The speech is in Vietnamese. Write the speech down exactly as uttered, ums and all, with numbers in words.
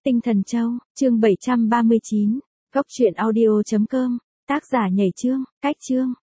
Tinh Thần Châu, chương bảy trăm ba mươi chín, góc truyện audio chấm com, tác giả nhảy chương, cách chương.